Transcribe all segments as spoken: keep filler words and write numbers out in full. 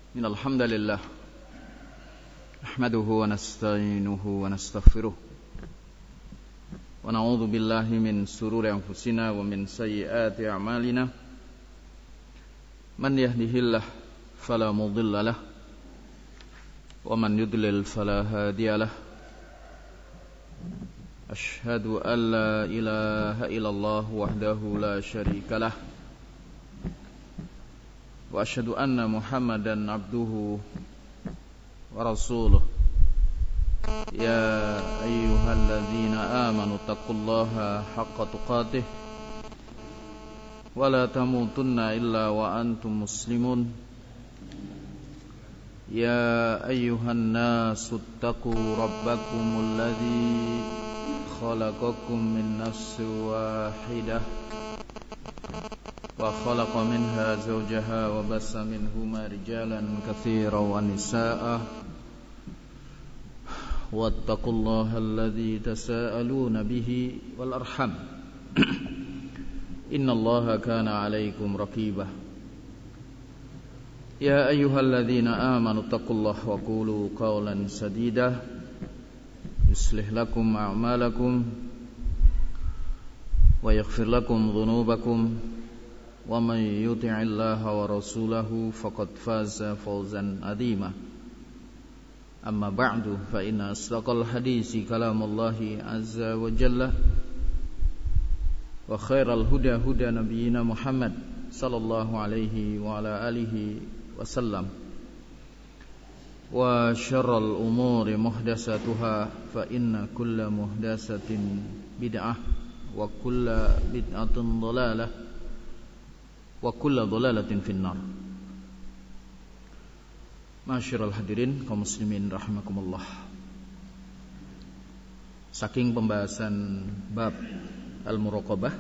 إن الحمد لله نحمده ونستعينه ونستغفره ونعوذ بالله من شرور أنفسنا ومن سيئات أعمالنا من يهده الله فلا مضل له ومن يضلل فلا هادي له أشهد أن لا إله إلا الله وحده لا شريك له وأشهد أن محمدا عبده ورسوله يا أيها الذين آمنوا اتقوا الله حق تقاته ولا تموتن إلا وأنتم مسلمون يا أيها الناس اتقوا ربكم الذي خلقكم من نفس واحدة وخلق منها زوجها وبث منهما رجالا كثيرا ونساء واتقوا الله الذي تساءلون به والأرحام إن الله كان عليكم رقيبا يا أيها الذين آمنوا اتقوا الله وقولوا قولا سديدا يصلح لكم أعمالكم ويغفر لكم ذنوبكم ومن يطع الله ورسوله فقد فاز فوزا عظيما أما بعد فإن أصدق الحديث كلام الله عز وجل وخير الهدى هدى نبينا محمد صلى الله عليه وعلى آله وسلم وشر الأمور محدثاتها فإن كل محدثة بدعة وكل بدعة ضلالة wa kullu dhalalatin finnar. Masyiral hadirin kaum muslimin rahimakumullah. Saking pembahasan bab al-muraqabah,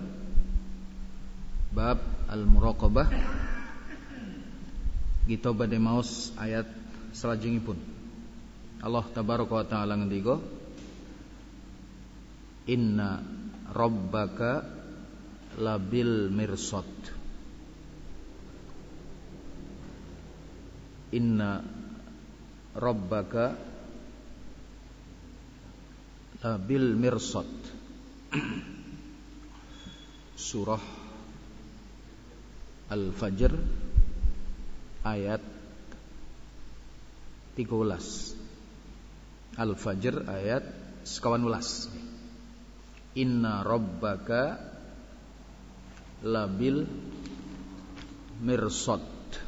bab al-muraqabah, kita badhe maos ayat salajengipun. Allah tabaraka wa taala ngendika, inna rabbaka labil mirsad. Inna rabbaka labil mirsad. Surah Al-Fajr ayat tiga belas. Al-Fajr ayat sekawan belas. Inna rabbaka labil mirsad.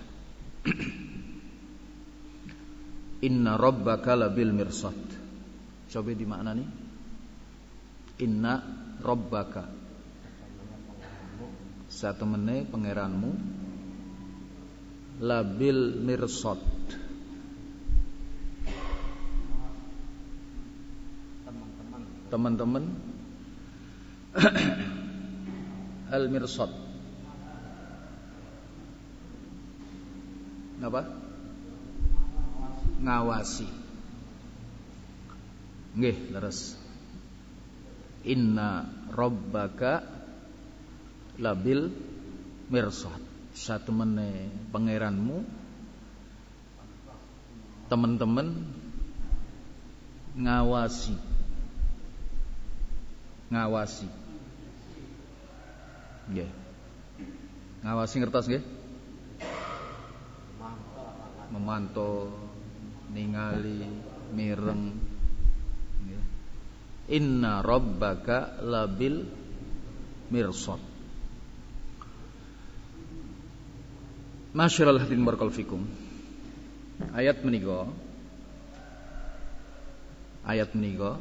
Inna rabbaka labil mirsad. Coba dimaknani. Inna rabbaka, satemene pangeranmu, labil mirsad, teman-teman al mirsad. Apa? Ngawasi. Nggih, leres. Inna rabbaka labil mirsad. Satemene pangeranmu, teman-teman ngawasi. Ngawasi. Nggih. Ngawasi ngertos nggih? Memantau, ningali, mireng. Inna rabbaka labil mirsad. Masyiral hadirin barakallahu fikum. Ayat menika, ayat menika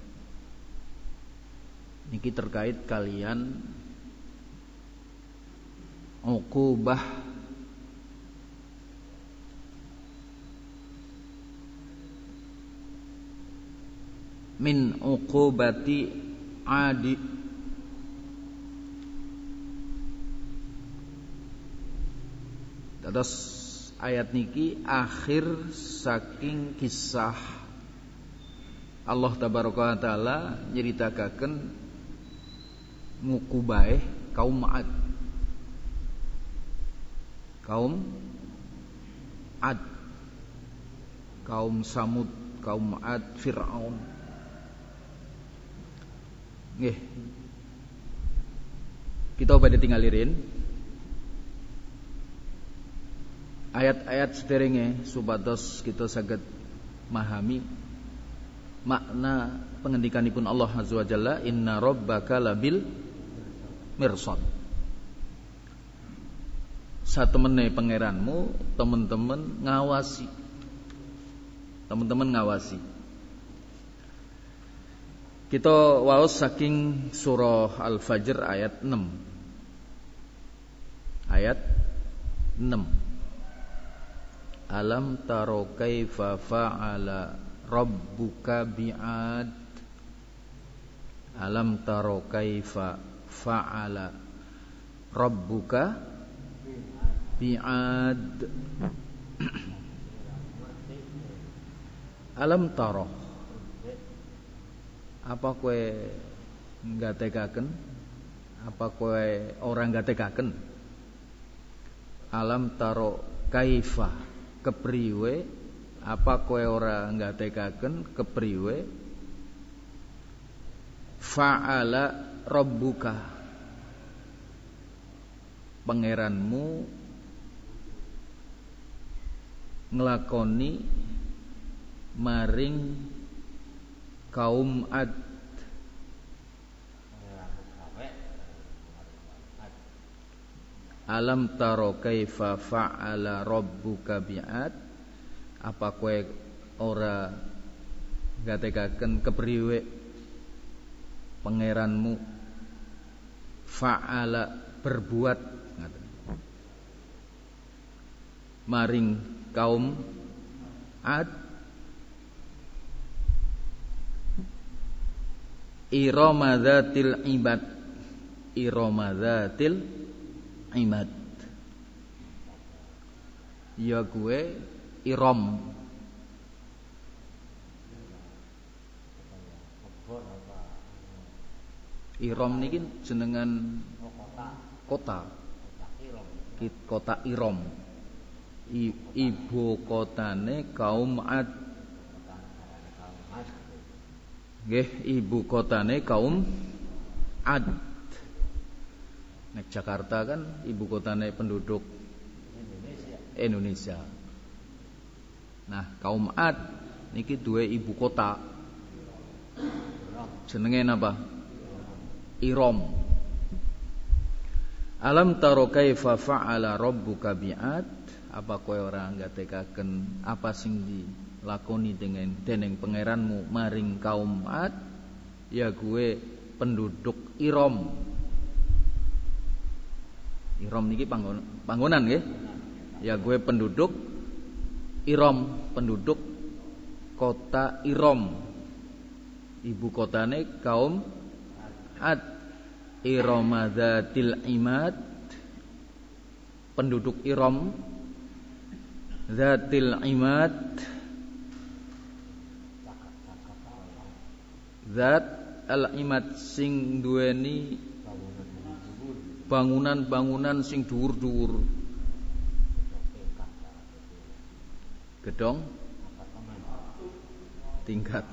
niki terkait kalian uqubah min uqubati adi. Dados ayat niki akhir saking kisah Allah tabaraka wa taala nyeritakaken ngukubae kaum Ad. Kaum Ad. kaum Samud, kaum Ad, Fir'aun. Nggih. Kita badhe tinggalirin ayat-ayat sederenge supados kita saged memahami makna pengendikanipun Allah Azza wa Jalla, inna rabbaka labil mirsad. Satemene pangeranmu, teman-teman ngawasi. Teman-teman ngawasi. Kita waos saking surah Al-Fajr ayat enam. Ayat enam. Alam taro kaifa fa'ala rabbuka bi'ad. Alam taro kaifa fa'ala rabbuka bi'ad. Alam taro, apa kowe ngatekaken? Apa kowe orang ngatekaken? Alam taro kaifa, kepriwe? Apa kowe ora ngatekaken kepriwe? Fa'ala rabbuka, pangeranmu nglakoni maring kaum Ad. Alam taro kaifa fa'ala rabbuka bi'ad. Apa kowe ora ngatekaken kepriwe pangeranmu fa'ala berbuat maring kaum Ad. Irama dzatil ibad. Irama dzatil ibad. Ya gue Iram. Iram niki jenengan kota. Kota Iram. I, ibu kotane kaum Ad. Nggih, ibu kotane kaum Ad. Nek Jakarta kan ibu kotane penduduk Indonesia. Indonesia. Nah, kaum Ad niki duwe ibu kota. Jenenge napa? Iram. Alam taro kaifa fa'ala rabbuka bi'ad. Apa kowe ora ngatekaken apa sing dilakoni dengan dening pangeranmu maring kaum Ad? Ya gue penduduk Iram. Iram niki panggon, panggonan nggih. Ya gue penduduk Iram, penduduk kota Iram. Ibu kotane kaum Ad. Irama dzatil imad, penduduk Iram. Dzatil imad, zat al-imad sing duweni bangunan-bangunan sing dhuwur-dhuwur. Gedong tingkat.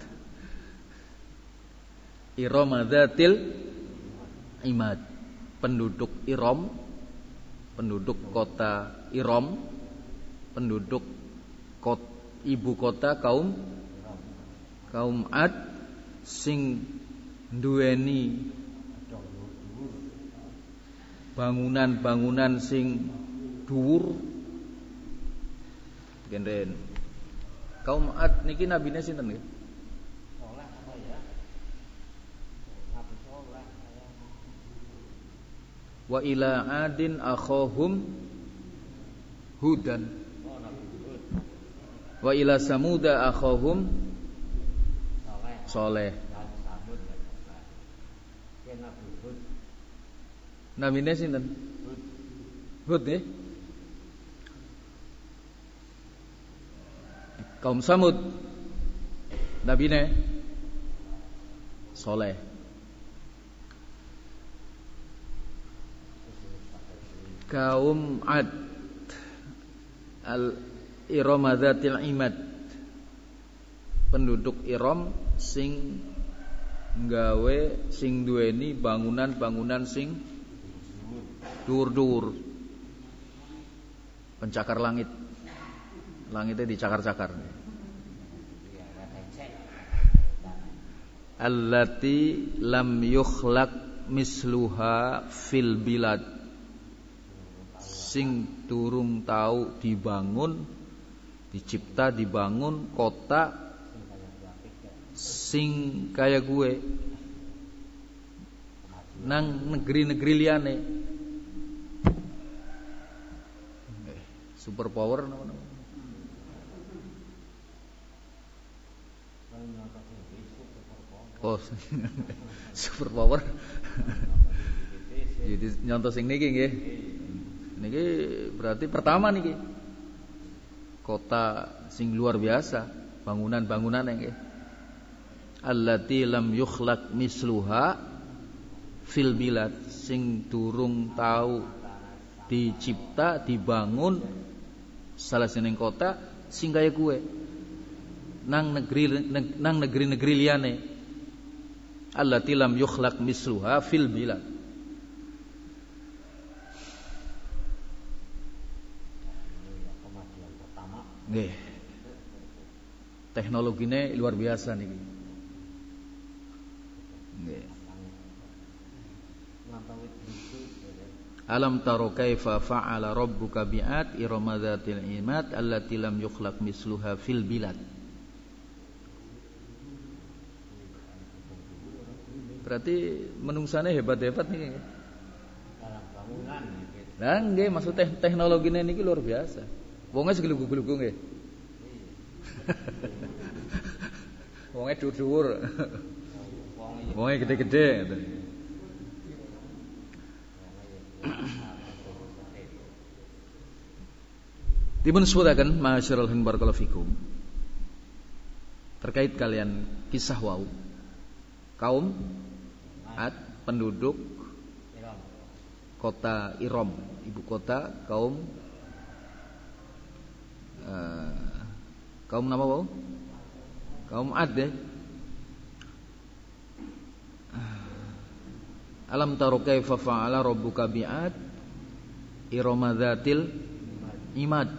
Irama dzatil imad, penduduk Iram, penduduk kota Iram, penduduk kot, ibu kota kaum kaum Ad sing duweni bangunan-bangunan sing dhuwur. Genden. Kaum Ad niki nabine sinten nggih? Saleh apa ya? Nabi Saleh. Wa ila adin akhahum hudan. Wa ila samuda akhahum Saleh. Namine sinten? Hud nggih. Kaum Samud nabine Saleh. Kaum Ad al Irama dzatil imad, penduduk Iram sing nggawe sing duweni bangunan-bangunan sing dhuwur-dhuwur. Pencakar langit. Langitnya dicakar-cakar. Allati lam yukhlaq misluha fil bilad. Sing durung tahu dibangun, dicipta, dibangun kota sing kaya gue nang negeri-negeri liyane. Super power nama-nama. Oh, super power. Jadi nyontos sing niki nggih. Niki berarti pertama niki. Kota sing luar biasa, bangunan-bangunan nggih. Allati lam yukhlaq misluha fil bilad, sing durung tahu dicipta, dibangun salah seneng kota sing kaya kuwe nang negeri nang negeri-negeri liyane. Allati lam yukhlaq misluha fil bilad. Nggih. Teknologine luar biasa niki. Nggih. Alam taro kaifa fa'ala rabbuka bi'ad irama dzatil imad allati lam yukhlaq misluha fil bilad. Berarti menungsane hebat-hebat niki. Dalam bangunan niki. Lah nggih, maksud teknologine niki luar biasa. Wonge seglugu-glugu nggih. Wonge dhuwur-dhuwur. Wonge gede-gede ngoten. Dipun sebutaken masyarul hin barakallahu fikum terkait kalian kisah wau kaum Ad penduduk kota Iram, ibu kota kaum uh, kaum nama wau kaum Ad deh. Alam taro kaifa fa'ala rabbuka bi'ad irama dzatil imad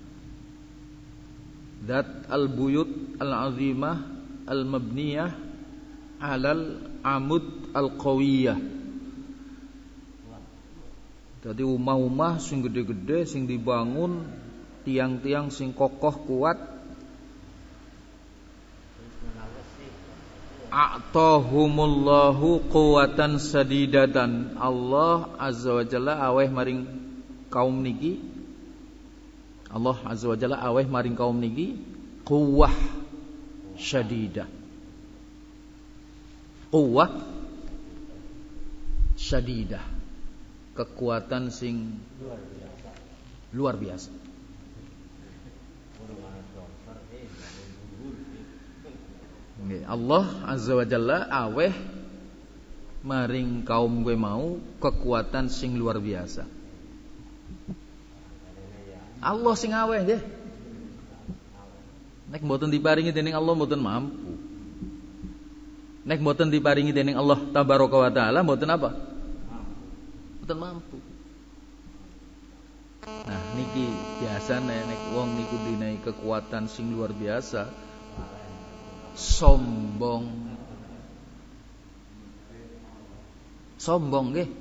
dat al-buyut al-azimah al-mabniyah alal amud al-qawiyah. Jadi umah-umah sing gede-gede sing dibangun tiang-tiang sing kokoh kuat. A'tahumullahu quwatan sadidatan. Allah azza wa jalla aweh maring kaum niki, Allah azza wa jalla aweh maring kaum niki quwwah syadidah. Quwwah syadidah, kekuatan sing luar biasa. Allah azza wa jalla aweh maring kaum gue mau kekuatan sing luar biasa. Allah sing aweh nggih. Nek mboten diparingi dening Allah mboten mampu. Nek mboten diparingi dening Allah tabaraka wa taala mboten apa? Mboten mampu. Nah niki biasane nek wong niku dinai kekuatan sing luar biasa, sombong. Sombong nggih.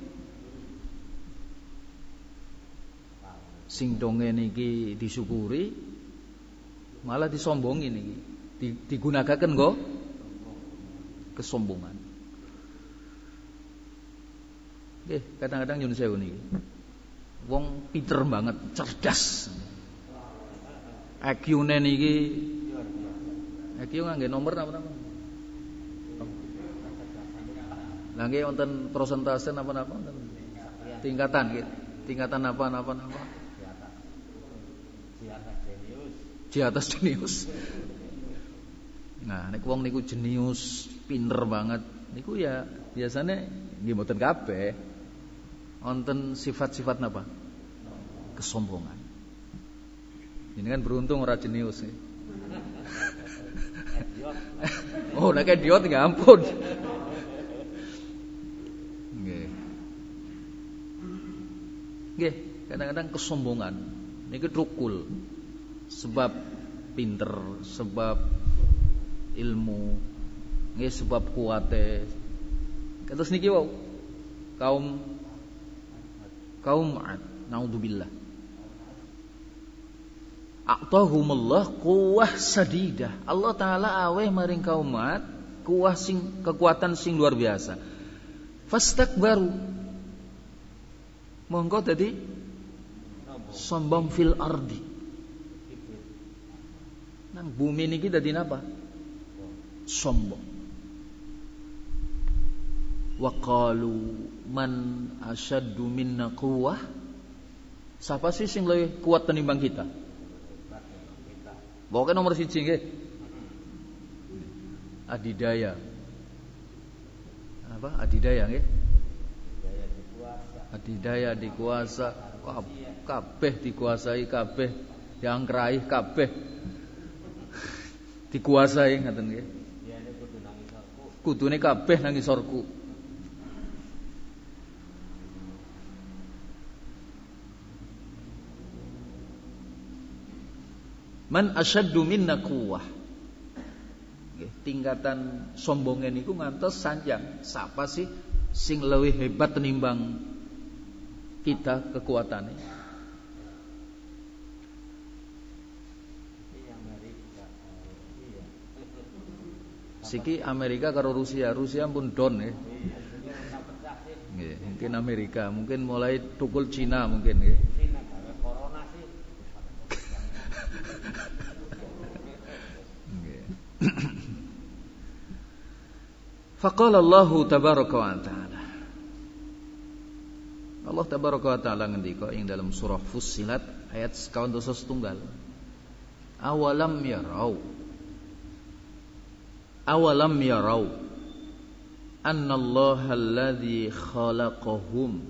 Sing donge niki disyukuri malah disombongi niki. Digunakaken nggo kesombongan. Nggih, kadang-kadang nyun sewu niki. Wong pinter banget, cerdas. I Q-ne niki I Q ngangge nomor napa-napa. Lah nggih wonten persentase napa-napa wonten tingkatan nggih. Tingkatan apa-napa napa? Di atas jenius. Nah, nek wong niku jenius, pinter banget, niku ya biasanya nggih mboten kabeh. Wonten sifat-sifat napa? Kesombongan. Ini kan beruntung ora jenius. Oh, nek idiot nggih ampun. Nggih. Nggih, kadang-kadang kesombongan niki trukul. Sebab pinter, sebab ilmu, nggih sebab kuate. Kados niki wau kaum kaum Ad, naudzubillah. A'tahumullah quwwah sadidah. Allah taala aweh maring kaum Ad kuwah sing kekuatan sing luar biasa. Fastakbaru. Monggo dadi sombong fil ardi. Nang bumi niki dadi napa? Sombong. Wa qalu man asyaddu minna quwwah. Siapa sih sing luwih kuat tinimbang kita? Pokoknya nomor siji nggih. Adidaya. Apa? Adidaya nggih. Adidaya dikuasa, kabeh dikuasai, kabeh diangkrai, kabeh dikuasai ngaten nggih. Kudune kabeh nang ngisorku. Man asyaddu minna quwwah. Nggih, tingkatan sombonge niku ngantos sanjang. Sapa sih sing luwih hebat tenimbang kita kekuatane? Siki Amerika karo Rusia, Rusia pun don nggih. Nggih, mungkin Amerika, mungkin mulai tukul Cina mungkin nggih. Faqala Allah tabaraka wa ta'ala. Allah tabaraka wa ta'ala ngendika ing dalam surah Fussilat ayat sekawan dosa setunggal. Awalam yarau Awalam yarau annallaha alladzi khalaqahum.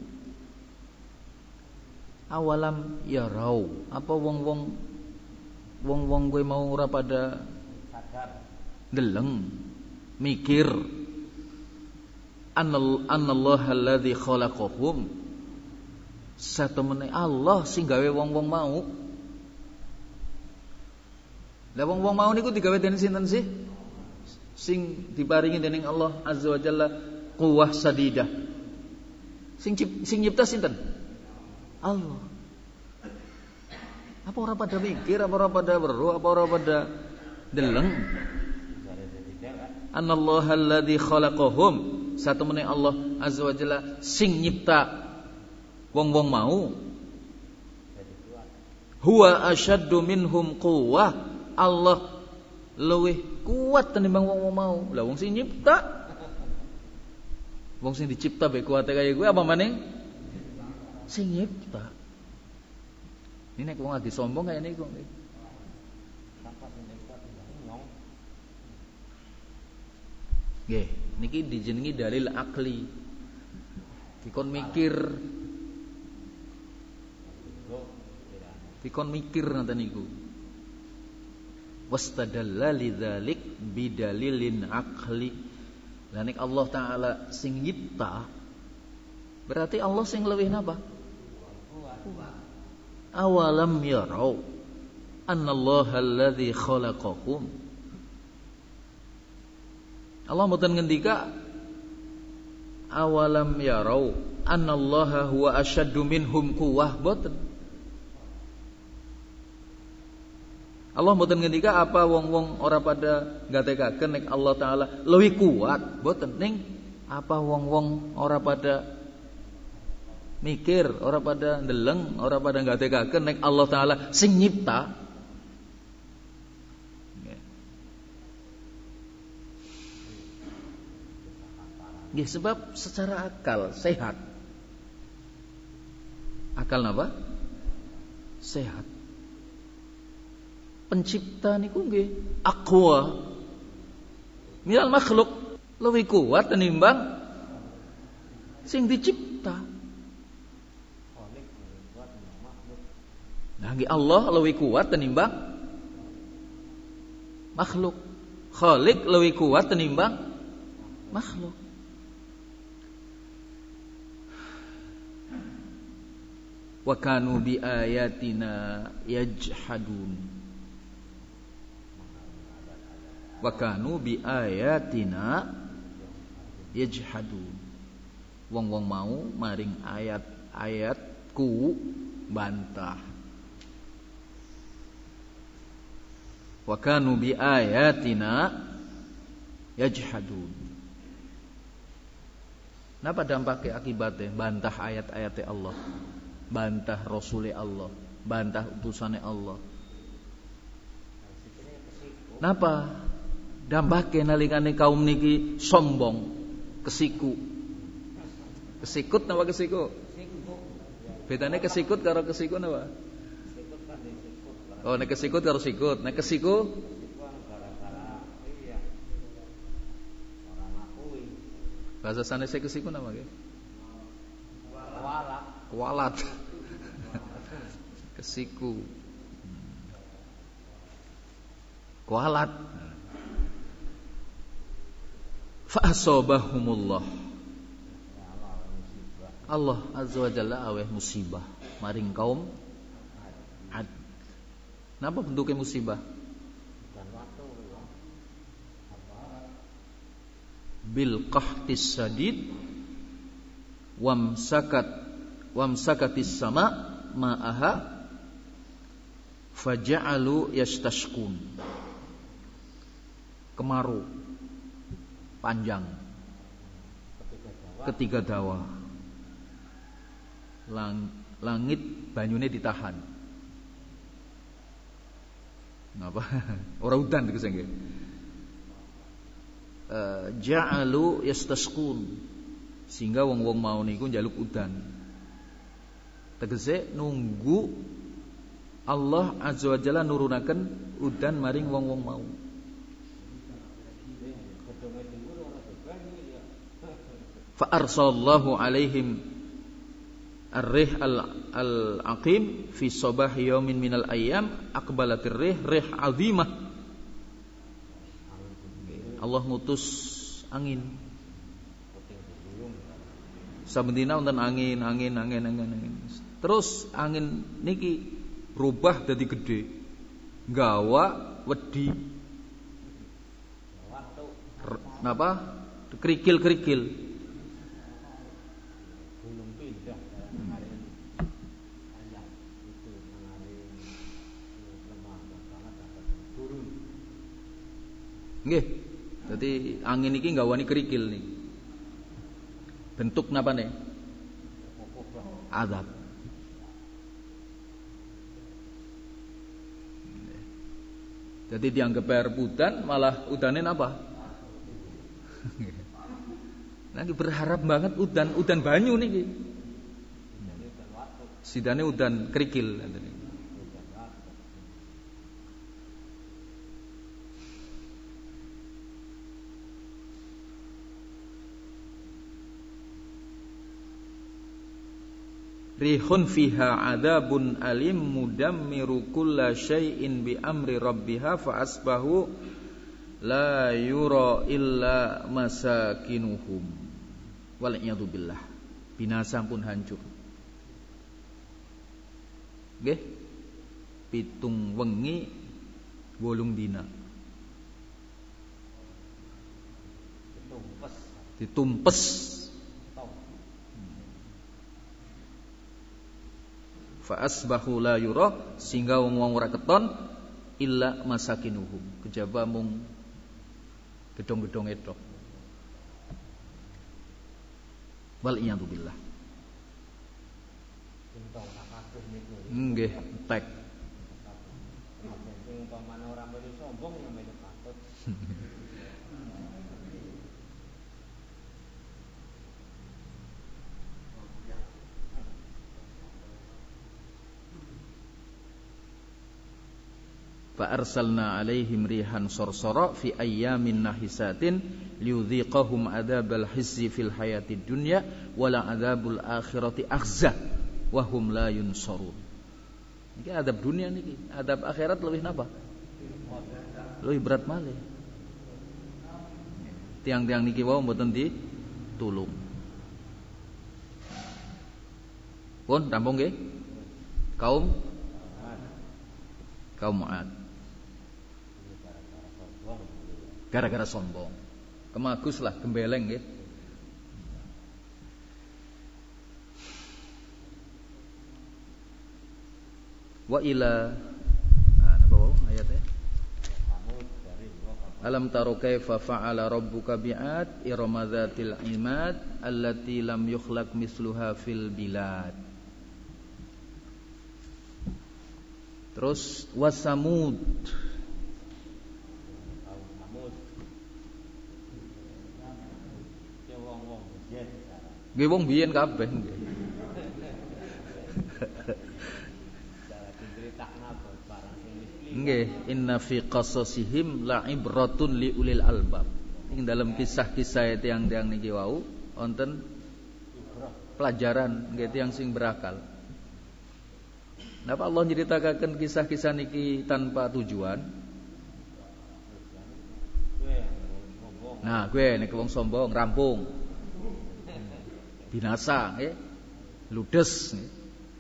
Awalam yarau, apa wong-wong wong-wong kowe mau ora pada sadar deleng mikir annallaha alladzi khalaqahum, satemene Allah sing gawe wong-wong mau. Lah wong-wong mau niku digawe dening sinten sih? Sing diparingi dening Allah azza wa jalla quwwah sadidah. Sing cip, sing nyipta sinten? Allah. Apa ora pada mikir, apa ora pada weruh, apa ora pada deleng? Anallaha alladzi khalaqahum, satemene Allah azza wa jalla sing nyipta wong-wong mau. Huwa asyaddu minhum quwwah, Allah luwih kuat tenimbang wong-wong mau. Lah wong sing nyipta, wong sing dicipta bae kuwate kaya kuwi apa maning sing nyipta. Ini nek wong lagi sombong kaya niku. Nggih, niki dijenengi dalil akli. Dikon mikir. Dikon mikir ngoten niku. Wastadalla lidzalik bidalilin akli. Lah nek Allah taala sing nyipta, berarti Allah sing luwih napa? Awalam yarau annallaha alladzi khalaqahum. Allah mboten ngendika awalam yarau annallaha huwa asyaddu minhum quwwah, mboten. Allah mboten ngendika apa wong-wong ora pada ngatekaken nek Allah taala luwih kuat, mboten. Ning apa wong-wong ora pada mikir, ora pada ndeleng, ora pada ngatekaken nek Allah taala sing nyipta. Nggih, sebab secara akal sehat. Akal napa? Sehat. Pencipta niku nggih aqwa minal makhluk, luwih kuat tinimbang sing dicipta. Nah, nggih Allah luwih kuat tinimbang makhluk. Khalik lebih kuat tinimbang makhluk. Wa kanu bi ayatina yajhadun. Wa kanu bi ayatina yajhadun. Wong-wong mau maring ayat-ayatku bantah. Wa kanu bi ayatina yajhadun. Napa dampaknya akibatnya? Bantah ayat-ayatnya Allah, bantah Rasulnya Allah, bantah utusannya Allah. Napa dampaknya nalikane kaum niki sombong, kesiku. Kesikut napa kesiku? Bedane kesikut karo kesiku napa? Oh, nek kesikut karo sikut. Nek kesiku bahasa sanese kesiku napa nggih? Kualat. Kualat. Kesiku. Kualat. Fa asabahumullah. Allah azza wa jalla aweh musibah maring kaum Ad. Napa bentuknya musibah? Bil qahtis sadid wamsakat wamsakatis sama ma'aha faja'alu yastashkun. Kemarau panjang ketiga dawa. Lang, langit banyune ditahan. Napa? Ora udan tegese nggih. Uh, ja'alu yastasqun, sehingga wong-wong mau niku njaluk udan. Tegese nunggu Allah azza wa jalla nurunaken udan maring wong-wong mau. Fa arsallahu alaihim ar-rih al-aqim fi sabah yaumin minal ayyam aqbalatir rih rih azimah. Allah ngutus angin. Sabendina wonten angin, angin, angin, angin, angin. Terus angin niki rubah dadi gedhe. Gawa wedi. Napa? Kerikil-kerikil. Nggih. Dadi angin iki nggawani kerikil niki. Bentuk napa nih? Azab. Jadi dianggap air udan, malah udane napa? Lagi berharap banget udan, udan banyu niki. Sidane udan kerikil. Rihun fiha adabun alim mudammiru kulla syai'in bi amri rabbiha fa asbahu la yura illa masakinuhum wal iyadu billah. Binasa pun hancur. Nggih. Pitung wengi wolung dina. Ditumpes. Ditumpes. Fa asbahu la yura, sehingga wong-wong ora keton illa masakinuhum, kejaba mung gedong-gedong itu. Wal iyadu billah. Nggih, tek. Sing umpamane ora melu sombong ya melu patut. Fa arsalna alaihim rihan sarsara fi ayyamin nahisatin liyudhiqahum adzabal hiszi fil hayatid dunya wala adzabul akhirati akhza wa hum la yunsarun. Niki adab dunia niki, adab akhirat lebih napa? Lebih berat malih. tiang-tiang niki wau mboten ditulung. Pun rampung nggih? Kaum kaum Ad. Gara-gara sombong. Kemagus lah gembeleng nggih. Wa ila apa wau ayatnya? Alam taro kaifa fa'ala rabbuka bi'ad irama dzatil imad allati lam yukhlaq misluha fil bilad. Terus wasamud. Nggih wong biyen kabeh nggih. Nggih, inna fi qasasihim la'ibratun li ulil albab. Ing dalam kisah-kisah tiang-tiang niki wau wonten pelajaran nggih tiyang sing berakal. Napa Allah nyritakaken kisah-kisah niki tanpa tujuan? Nah, gue nek wong sombong rampung. Binasa nggih. Ludes nggih.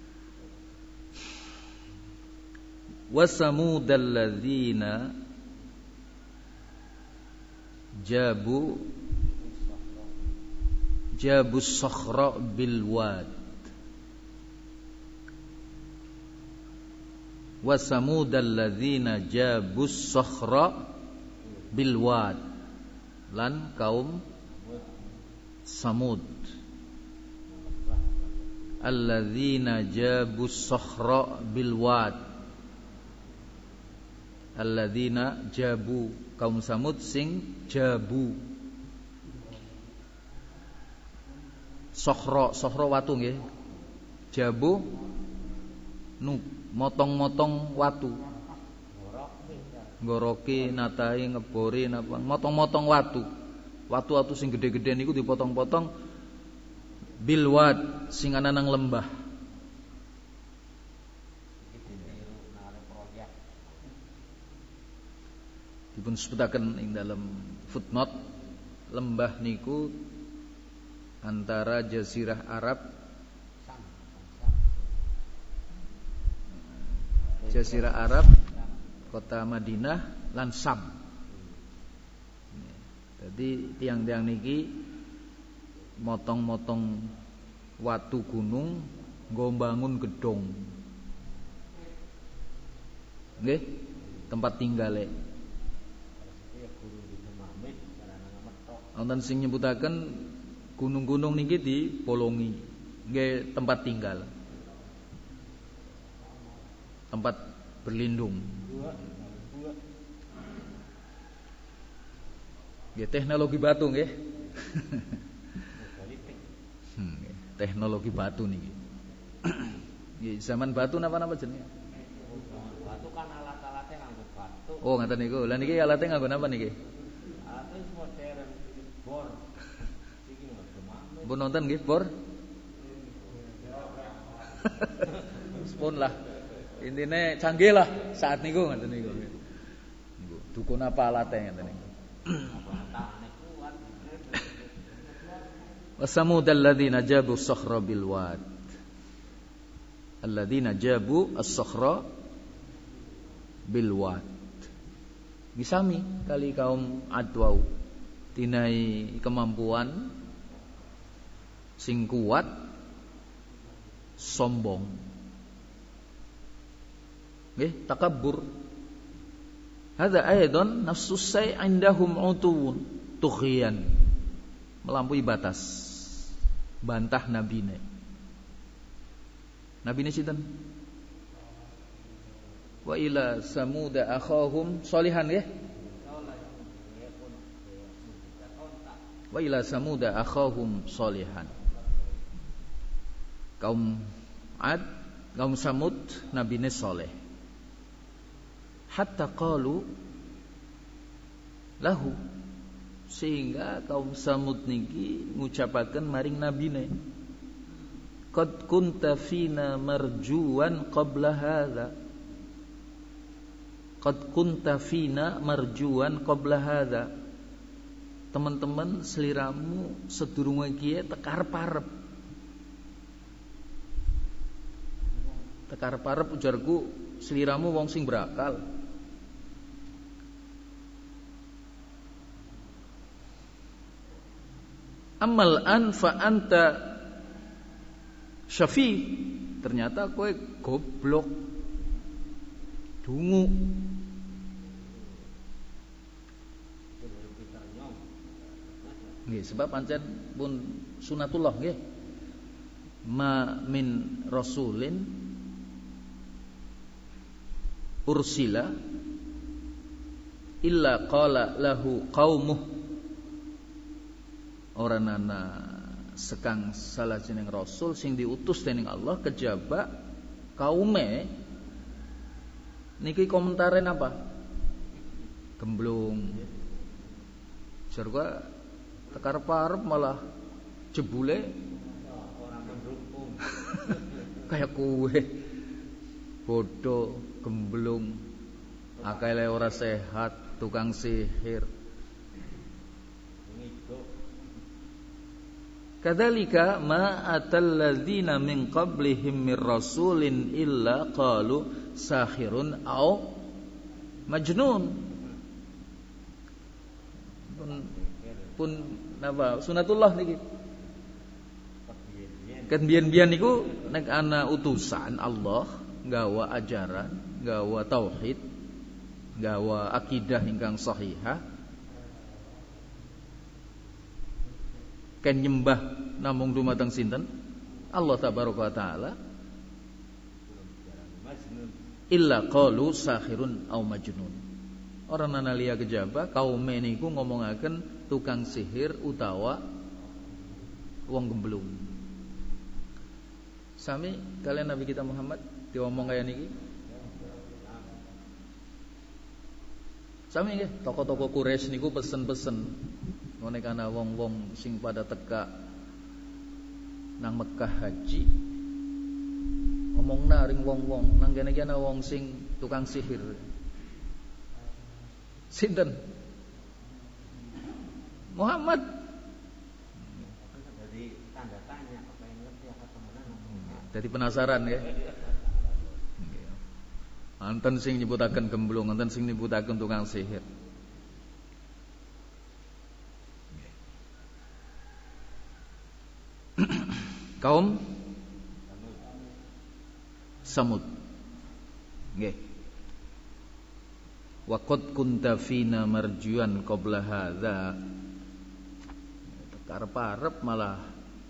Wasamudal ladzina jabu jabus sakhra bil wad. Wasamudal ladzina jabus sakhra bil wad. Lan kaum Samud alladzina jabus sakhra bil wad. Alladzina jabu, kaum Samud sing jabu sakhra, sakhra watu nggih. Jabu nu motong-motong watu. Ngoroki, natai, ngebori, napa motong-motong watu. Watu-watu sing gede-gede niku dipotong-potong bilwad sing ana nang lembah. Dipun sebutaken ing dalam footnote, lembah niku antara jazirah Arab Jazirah Arab, kota Madinah lan Sam. Jadi tiang-tiang niki motong-motong watu gunung nggo bangun gedung. Nggih, tempat tinggale. Wonten sing nyebutaken gunung-gunung niki dipolongi nggih tempat tinggal. Tempat berlindung. Nggih teknologi batu nggih. hmm, teknologi batu niki. Nggih zaman batu napa-napa jenenge? Batu kan alat-alatnya nganggo batu. Oh ngaten niku. Lah niki alatnya nganggo napa niki? Alatnya modern bor. Iki nganggo mamit. Pun nonton nggih bor? Spon lah. Intine canggih lah saat niku ngoten niku. Niku dukun apa alate ngoten niku. Wasamudal ladzina jabu as-sakhra bil wad. Alladzina jabu as-sakhra bil wad. Gisami kali kaum Adwau tinai kemampuan sing kuat sombong. Nggih, takabbur. Hadza aidan nafsus say indahum utuwun tughyan. Melampaui batas. Bantah nabine. Nabine sinten? Wa ila samuda akhahum sholihan nggih. Wa ila samuda akhahum sholihan. Kaum Ad, kaum Samud nabine saleh. Hatta qalu lahu, sehingga kaum Samud niki ngucapaken maring nabine, qad kunta fina marjuwan qabla hadza, qad kunta fina marjuwan qabla hadza, teman-teman seliramu sedurunge kiye tekar parep. Tekar parep ujarku seliramu wong sing berakal. Amal an fa anta syafi, ternyata kowe goblok dungu. Nggih, sebab pancen pun sunatullah nggih. Ma min rasulin ursila illa qala lahu qaumuh. Ora nana sekang salah jeneng rasul sing diutus dening Allah kejaba kaume niki komentaren apa? Gemblung. Jarga tekar parep malah jebule orang mendukung. Kayak kue bodoh, gemblung, akale ora sehat, tukang sihir. Kadzalika ma atal ladzina min qablihim mir rasulin illa qalu sahirun au majnun. Pun, pun napa sunatullah niki. Kan biyen-biyen niku nek ana utusan Allah nggawa ajaran, nggawa tauhid, nggawa akidah ingkang sahihah, kan nyembah namung dumateng sinten? Allah tabaraka wa taala. Illa qalu sahirun au majnun. Orang nana liya kejaba kaum niku ngomongaken tukang sihir utawa wong gemblung. Sami kalian Nabi kita Muhammad diomong kaya niki. Sami nggih, toko-toko Quraisy niku pesen-pesen ngene kana wong-wong sing pada teka nang Mekah haji ngomongna ring wong-wong nang kene iki ana wong sing tukang sihir. Sinten? Muhammad. Jadi tanda tanya apa yang ngerti apa temenan. Jadi penasaran ya. Anten sing nyebutaken gemblung, anten sing nyebutaken tukang sihir. Kaum Samud. Nggih. Wa qad kunta fina marjuan qabla hadza. Tekar parep malah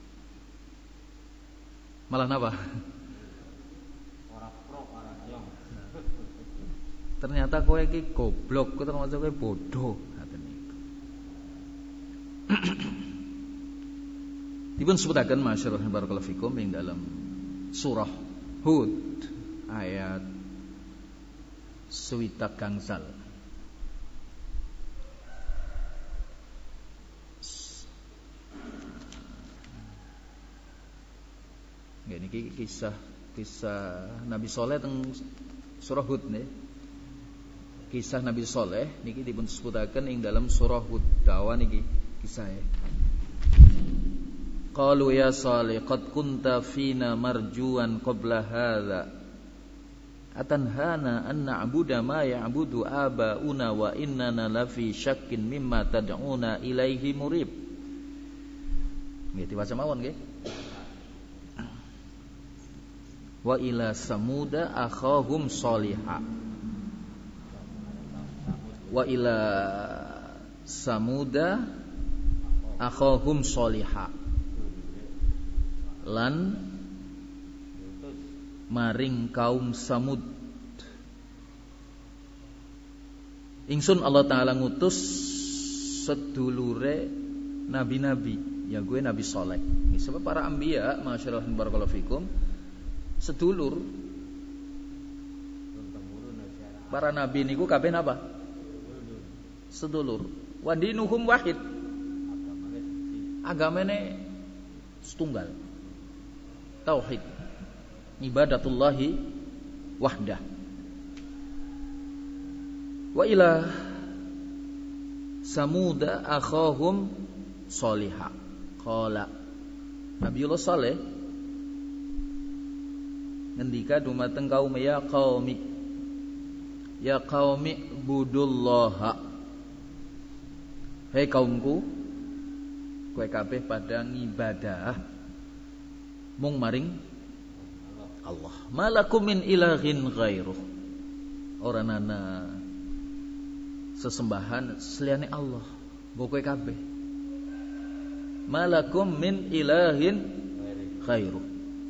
malah napa? Ora pro ora jong. Ternyata kowe iki goblok, kowe termasuk kowe bodoh ngaten niku. Dipun sebutaken masyaallah barakallahu fikum ing dalam surah Hud ayat swidak gangsal. Nggih niki kisah kisah Nabi Saleh teng surah Hud nggih. Kisah Nabi Saleh niki dipun sebutaken ing dalam surah Hud. Dawa niki kisahe. Qalu ya Salih qad kunta fina marjuan qabla hadza atanhana an na'budu ma ya'budu abauna wa innana lafi syakkin mimma tad'una ilaihi murib. Nggih diwaca mawon nggih. Wa ila samuda akhahum salihah. Wa ila samuda akhahum salihah. Lan maring kaum Samud ingsun Allah Ta'ala ngutus sedulure nabi-nabi ya gue Nabi Saleh. Sebab para anbiya masyaallah barakallahu fikum sedulur para nabi niku kabeh napa? Sedulur. Wa dinuhum wahid. Agamane setunggal. Tauhid, ibadatullahi wahdah. Wa ila Samuda akhahum Shaliha. Qala Nabiullah Saleh ngendika dumateng kaum ya qaumi ya qaumi budullaha. Hei kaumku, kowe kabeh pada ngibadah mung maring Allah. Malakum min ilahin ghairuh. Ora ana sesembahan seliyane Allah. Mbok kowe kabeh. Malakum min ilahin ghairuh.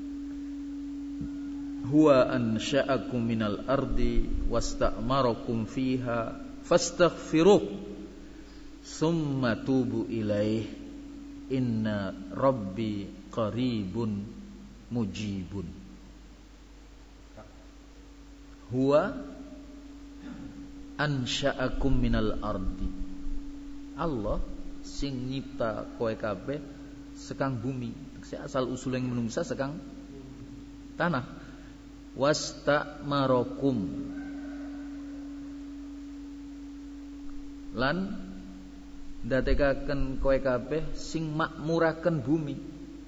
Huwa ansha'akum minal ardi wasta'marakum fiha fastaghfiruh summa tubu ilaih inna rabbi qaribun mujibun. Huwa ansha'akum minal ardi. Allah sing nyipta kowe kabeh sekang bumi. Asal usul yang menungsa sekang tanah. Wasta'marakum lan ndadekaken kowe kabeh sing makmuraken bumi.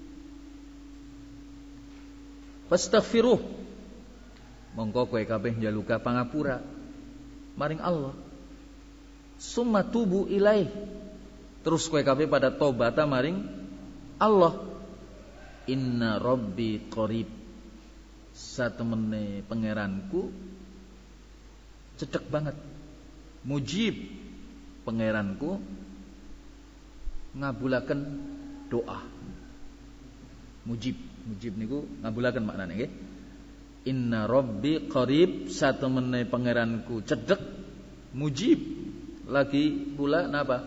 Fastaghfiruh mongko kowe kabeh njaluka pangapura maring Allah. Summa tubu ilaih terus kowe kabeh pada tobata maring Allah. Inna rabbi qarib. Satemene pangeranku cecek banget. Mujib, pangeranku ngabulaken doa. Mujib, mujib niku ngabulaken maknane nggih. Inna rabbi qarib, satemene pangeranku cedhek. Mujib lagi pula napa?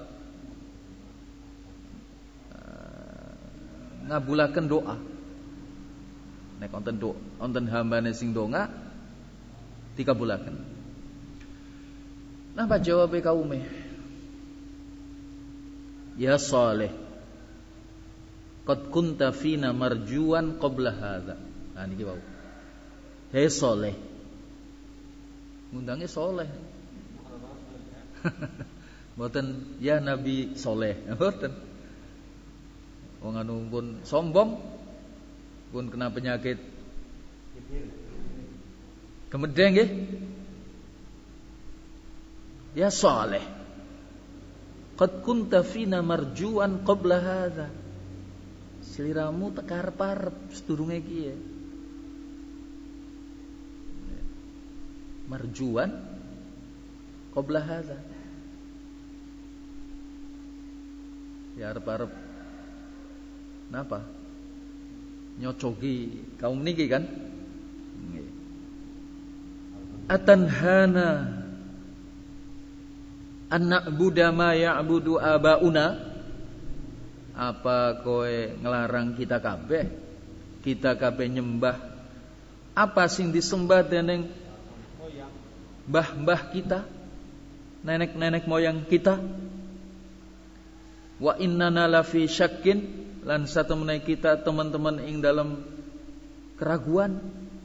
Ngabulaken doa. Nek wonten doa, wonten hambane sing donga dikabulaken. Napa jawabe kaume? Ya Saleh, qad kunta fina marjuan qabla hadza. Nah niki wau. Hei Saleh. Ngundange Saleh. Mboten ya Nabi Saleh, mboten. Wong anu pun sombong pun kena penyakit kemedeng nggih. Ya Saleh, qad kunta fina marjuan qabla hadza. Sliramu tekarep-arep sedurunge iki ya. Marjuan qabla hadza. Ya arep-arep napa? Nyocoki kaum niki kan. Atanhana an na'budu ma ya'budu abauna. Apa kowe ngelarang kita kabeh kita kabeh nyembah apa sing disembah dening mbah-mbah kita, nenek-nenek moyang kita. Wa innana lafi syakkin, lan satemene kita teman-teman ing dalam keraguan.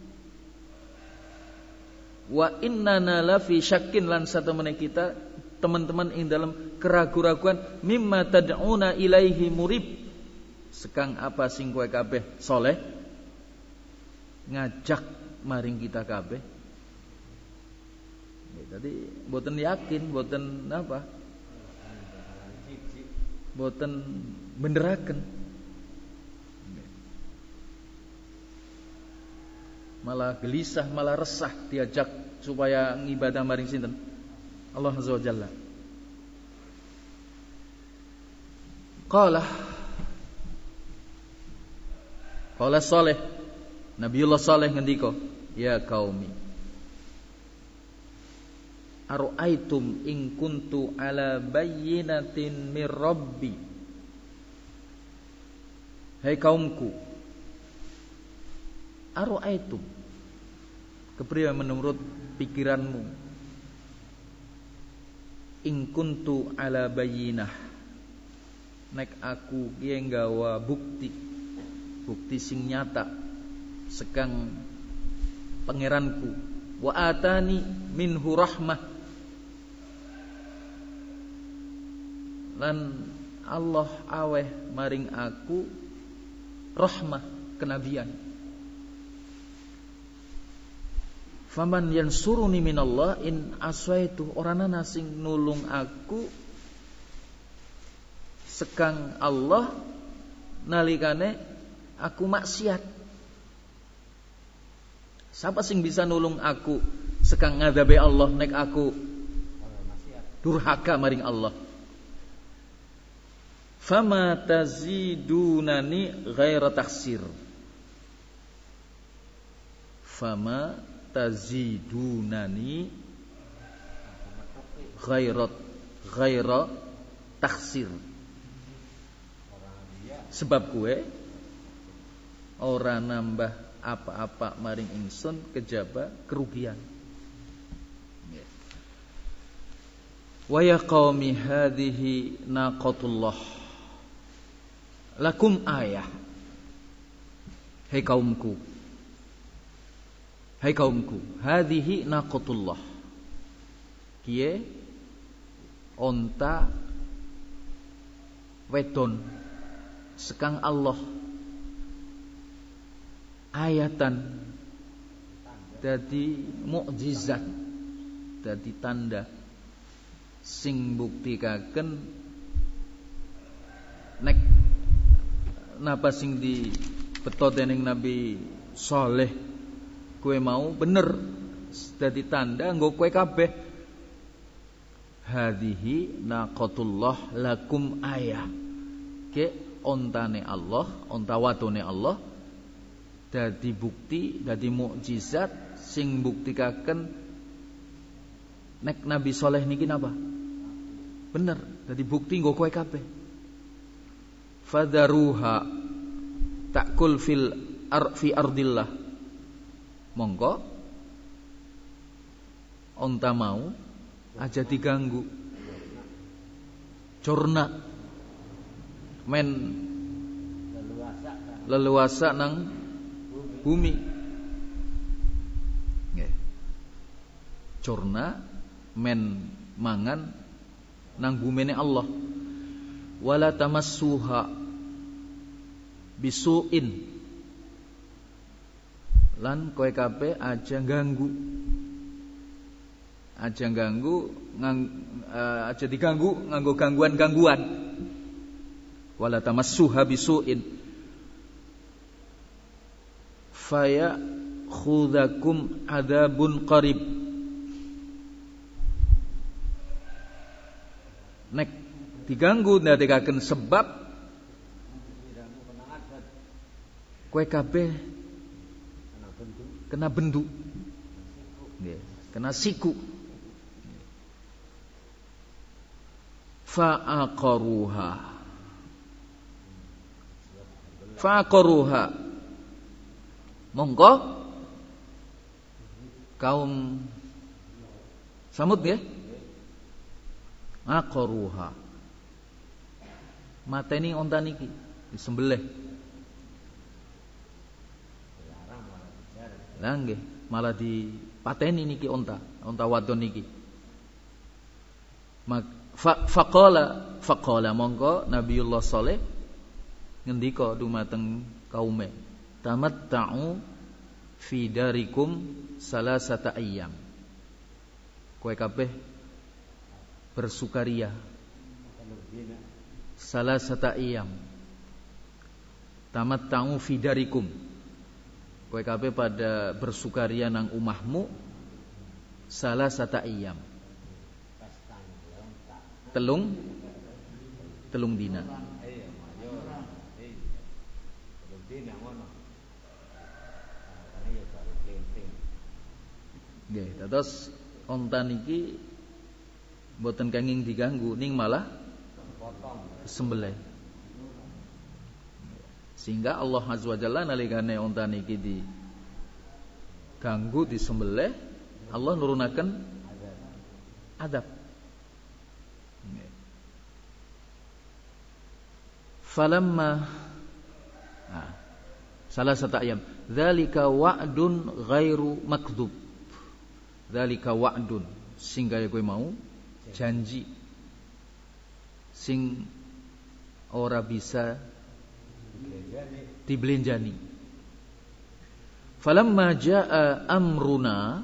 Wa innana lafi syakkin, lan satemene kita teman-teman ing dalam keraguan-raguan. Mimma tad'una ilaihi murib, sekang apa sing kowe kabeh soleh ngajak maring kita kabeh. Jadi boten yakin, boten apa, boten benderaken, malah gelisah, malah resah diajak supaya ngibadah maring sinten? Allah Azza wa Jalla. Qala Qala Saleh, Nabiullah Saleh ngendika, ya qaumi, ara'aitum in kuntu ala bayyinatin mir rabbi. Hai kaumku, ara'aitum, kepriye menurut pikiranmu, in kuntu ala bayyinah, nek aku ki nggawa bukti, bukti sing nyata sekang pangeranku, wa atani minhu rahmah, lan Allah aweh maring aku rahmah kenabian. Faman yansuruni minallah in aswaitu, orang ana sing nulung aku sekang Allah nalikane aku maksiat. Siapa sing bisa nulung aku sekang ngadabe Allah nek aku durhaka maring Allah. Fama tazidunani ghaira taksir. Fama tazidunani ghairat ghaira taksir. Sebab kue ora nambah apa-apa maring ingsun kejaba kerugian. Wa ya qaumi hadhihi naqatullah lakum ayah. Hai kaumku, hai kaumku, hadhihi naqatullah, kiye onta wedon sekang Allah, ayatan dadi mukjizat, dadi tanda sing buktikaken nek napa sing di beto dening Nabi Saleh kowe mau bener dadi tanda nggo kowe kabeh. Hadhihi naqatullah lakum ayah, ke ontane Allah, onta wadone Allah dadi bukti, dadi mukjizat sing buktikaken nek Nabi Saleh niki napa bener dadi bukti nggo kowe kabeh. Fadaruha takul fil ar fi ardillah, monggo onta mau aja diganggu, curna men leluasa nang bumi, nggih, curna men mangan nang bumine Allah. Wala tamassuha bisuin, lan kowe kabeh aja ganggu, aja ganggu ngang, uh, aja diganggu nganggo gangguan-gangguan. Wala tamassuha bisuin faya khudakum adabun qarib. Nek diganggu ndadekaken sebab kowe kabeh kena bendu, nggih, kena siku. Fa'aqaruha fa'aqaruha monggo kaum Samud nggih, aqaruha mateni onta niki disembelih. Lah nggih, malah dipateni niki onta, onta wadon niki. Faqala faqala mongko Nabiullah Saleh ngendika dumateng kaume, tamatta'u fi darikum salasata ayyam. Kowe kabeh bersukaria salasata ayyam. Tamatta'u fi darikum, kowe kabeh pada bersukaria nang umahmu salasata ayyam, telung telung dina. Nggih, terus onta niki mboten kenging diganggu, ning malah sembelih. Sehingga Allah Azza wa Jalla nalikane onta niki diganggu, disembelih, Allah nurunaken adab. Falamma nah, salah satu ayam, dzalika wa'dun ghairu makdzub. Dzalika wa'dun, sehingga kowe mau janji sing ora bisa dibelenjani. Falamma jaa amruna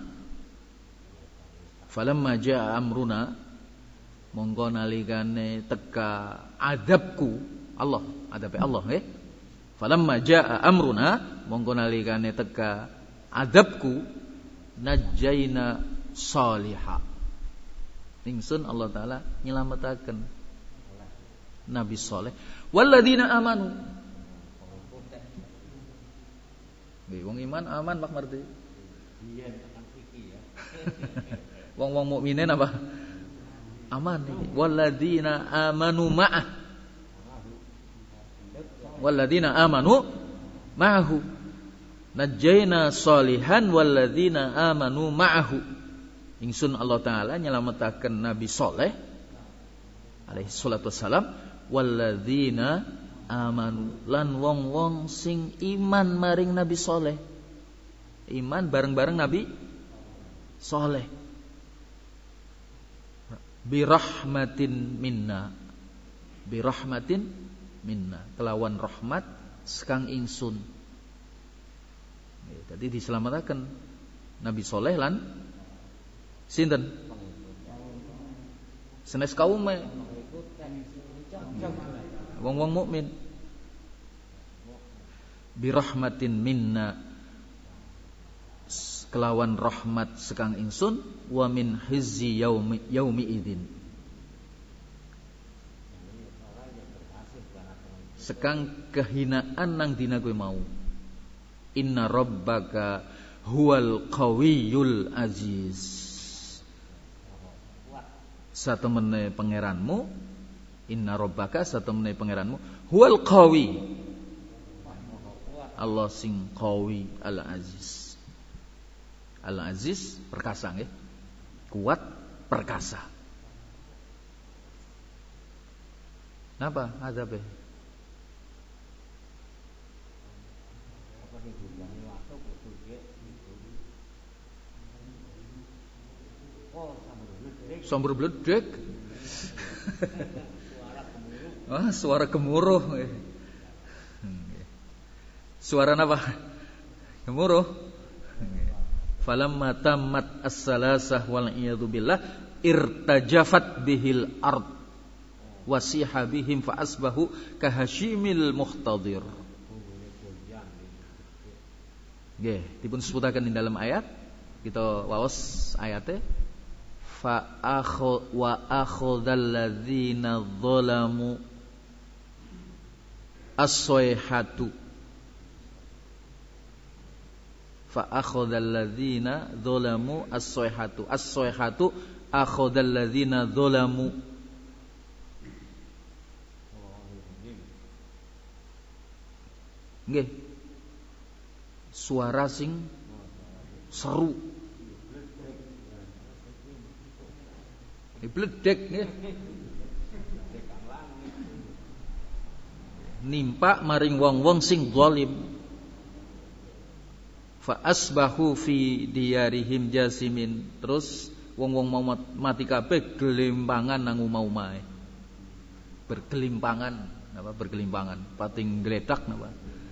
falamma jaa amruna mongko nalikane teka adabku Allah, adabe Allah nggih. Falamma jaa amruna mongko nalikane teka adabku najjaina salihah. Ingsun Allah taala nyelametaken Nabi Saleh walladzina amanu. Nggih wong iman aman Pak Marti. Iya tekan iki ya. Wong-wong mukminin apa? Aman iki. Walladzina amanu ma'ah. Walladzina amanu ma'ahu. Najjaina salihan walladzina amanu ma'ahu. Ingsun Allah taala nyelametaken Nabi Saleh alaihi salatu wassalam walladzina amanu lan wong-wong sing iman maring Nabi Saleh. Iman bareng-bareng Nabi Saleh. Birahmatin minna. Birahmatin minna. Kelawan rahmat sekang ingsun. Tadi diselamatkan Nabi Saleh lan sinten? Senes kaume. Wong-wong mukmin. Birahmatin minna. Kelawan rahmat sekang ingsun wa min hizzi yaumi yaumi idzin. Sekang kehinaan nang dina kowe mau. Inna rabbaka huwal qawiyyul aziz. Satemene pangeranmu, inna rabbaka satemene pangeranmu huwal qawi. Allah sing qawi al aziz. Al aziz perkasa nggih. Kuat perkasa. Napa azabe? Sombor bledek. Ah, suara gemuruh. Suara apa? Gemuruh. Falamma tammat as-salasah wal iyadu billah irtajafat bihil ard wasiha bihim fa asbahu kahashimil muhtadir. Nggih, dipun sebutaken ing dalam ayat kita waos ayate fa akhu wa akhadhal ladzina dzalamu as-sayhatu fa akhadhal ladzina dzalamu as-sayhatu as-sayhatu akhadhal ladzina dzalamu. Nggih, suara sing seru bledek nggih nimpa maring wong-wong sing zalim. Fa asbahu fi diyarihim jasimin. Terus wong-wong mau mati kabeh gelimpangan nang omah-omahe. Bergelimpangan, napa bergelimpangan, pating gledak napa.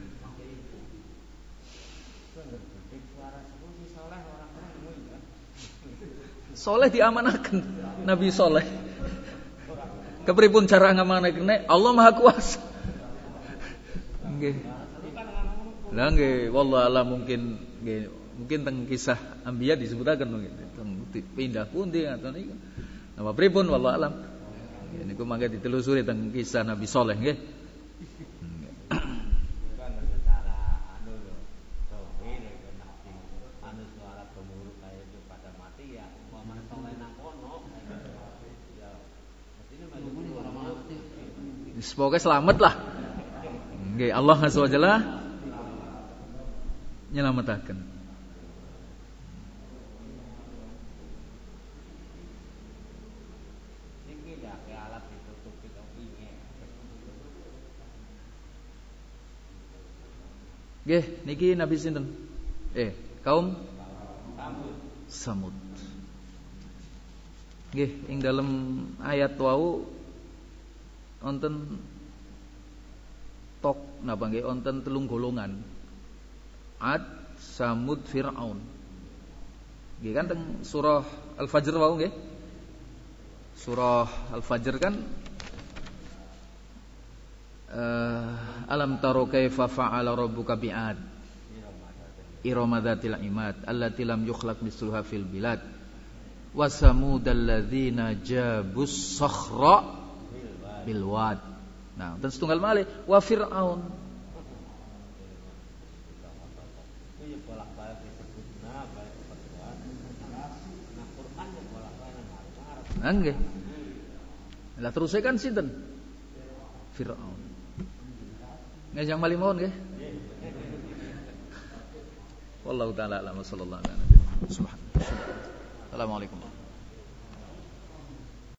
Soleh diamanaken Nabi Soleh. Kepripun cara ngamanakne? Allah Maha Kuasa. Nggih. Lah nggih, wallahu a'lam mungkin nggih, mungkin teng kisah Anbiya disebutaken mungkin teng pindah pundi atau niku. Napa pripun wallahu a'lam. Nggih niku mangke ditelusuri teng kisah Nabi Soleh nggih. Semoga selamat lah. Nggih, Allah Azza wa Jalla nyelametaken. Niki dak alat ditutupi kok piye. Nggih, niki Nabi sinten? Eh, kaum Samud. Samud. Nggih, ing dalam ayat wau wonten tok napa nggih wonten telung golongan. Ad, Samud, Firaun. Nggih kan teng surah Al-Fajr wau nggih. Surah Al-Fajr kan uh, alam taro kaifa fa'ala rabbuka bi'ad irama dzatil imad allati lam yukhlaq misluha fil bilad wa samudal ladzina jabus sakhra bil wad. Nah, dan setunggal malih wa fir'aun. Nggih. Lah terus kan sinten? Firaun. Ngajeng malih mawon nggih. Wallahu taala a'lam. Sallallahu alaihi wasallam. Assalamualaikum.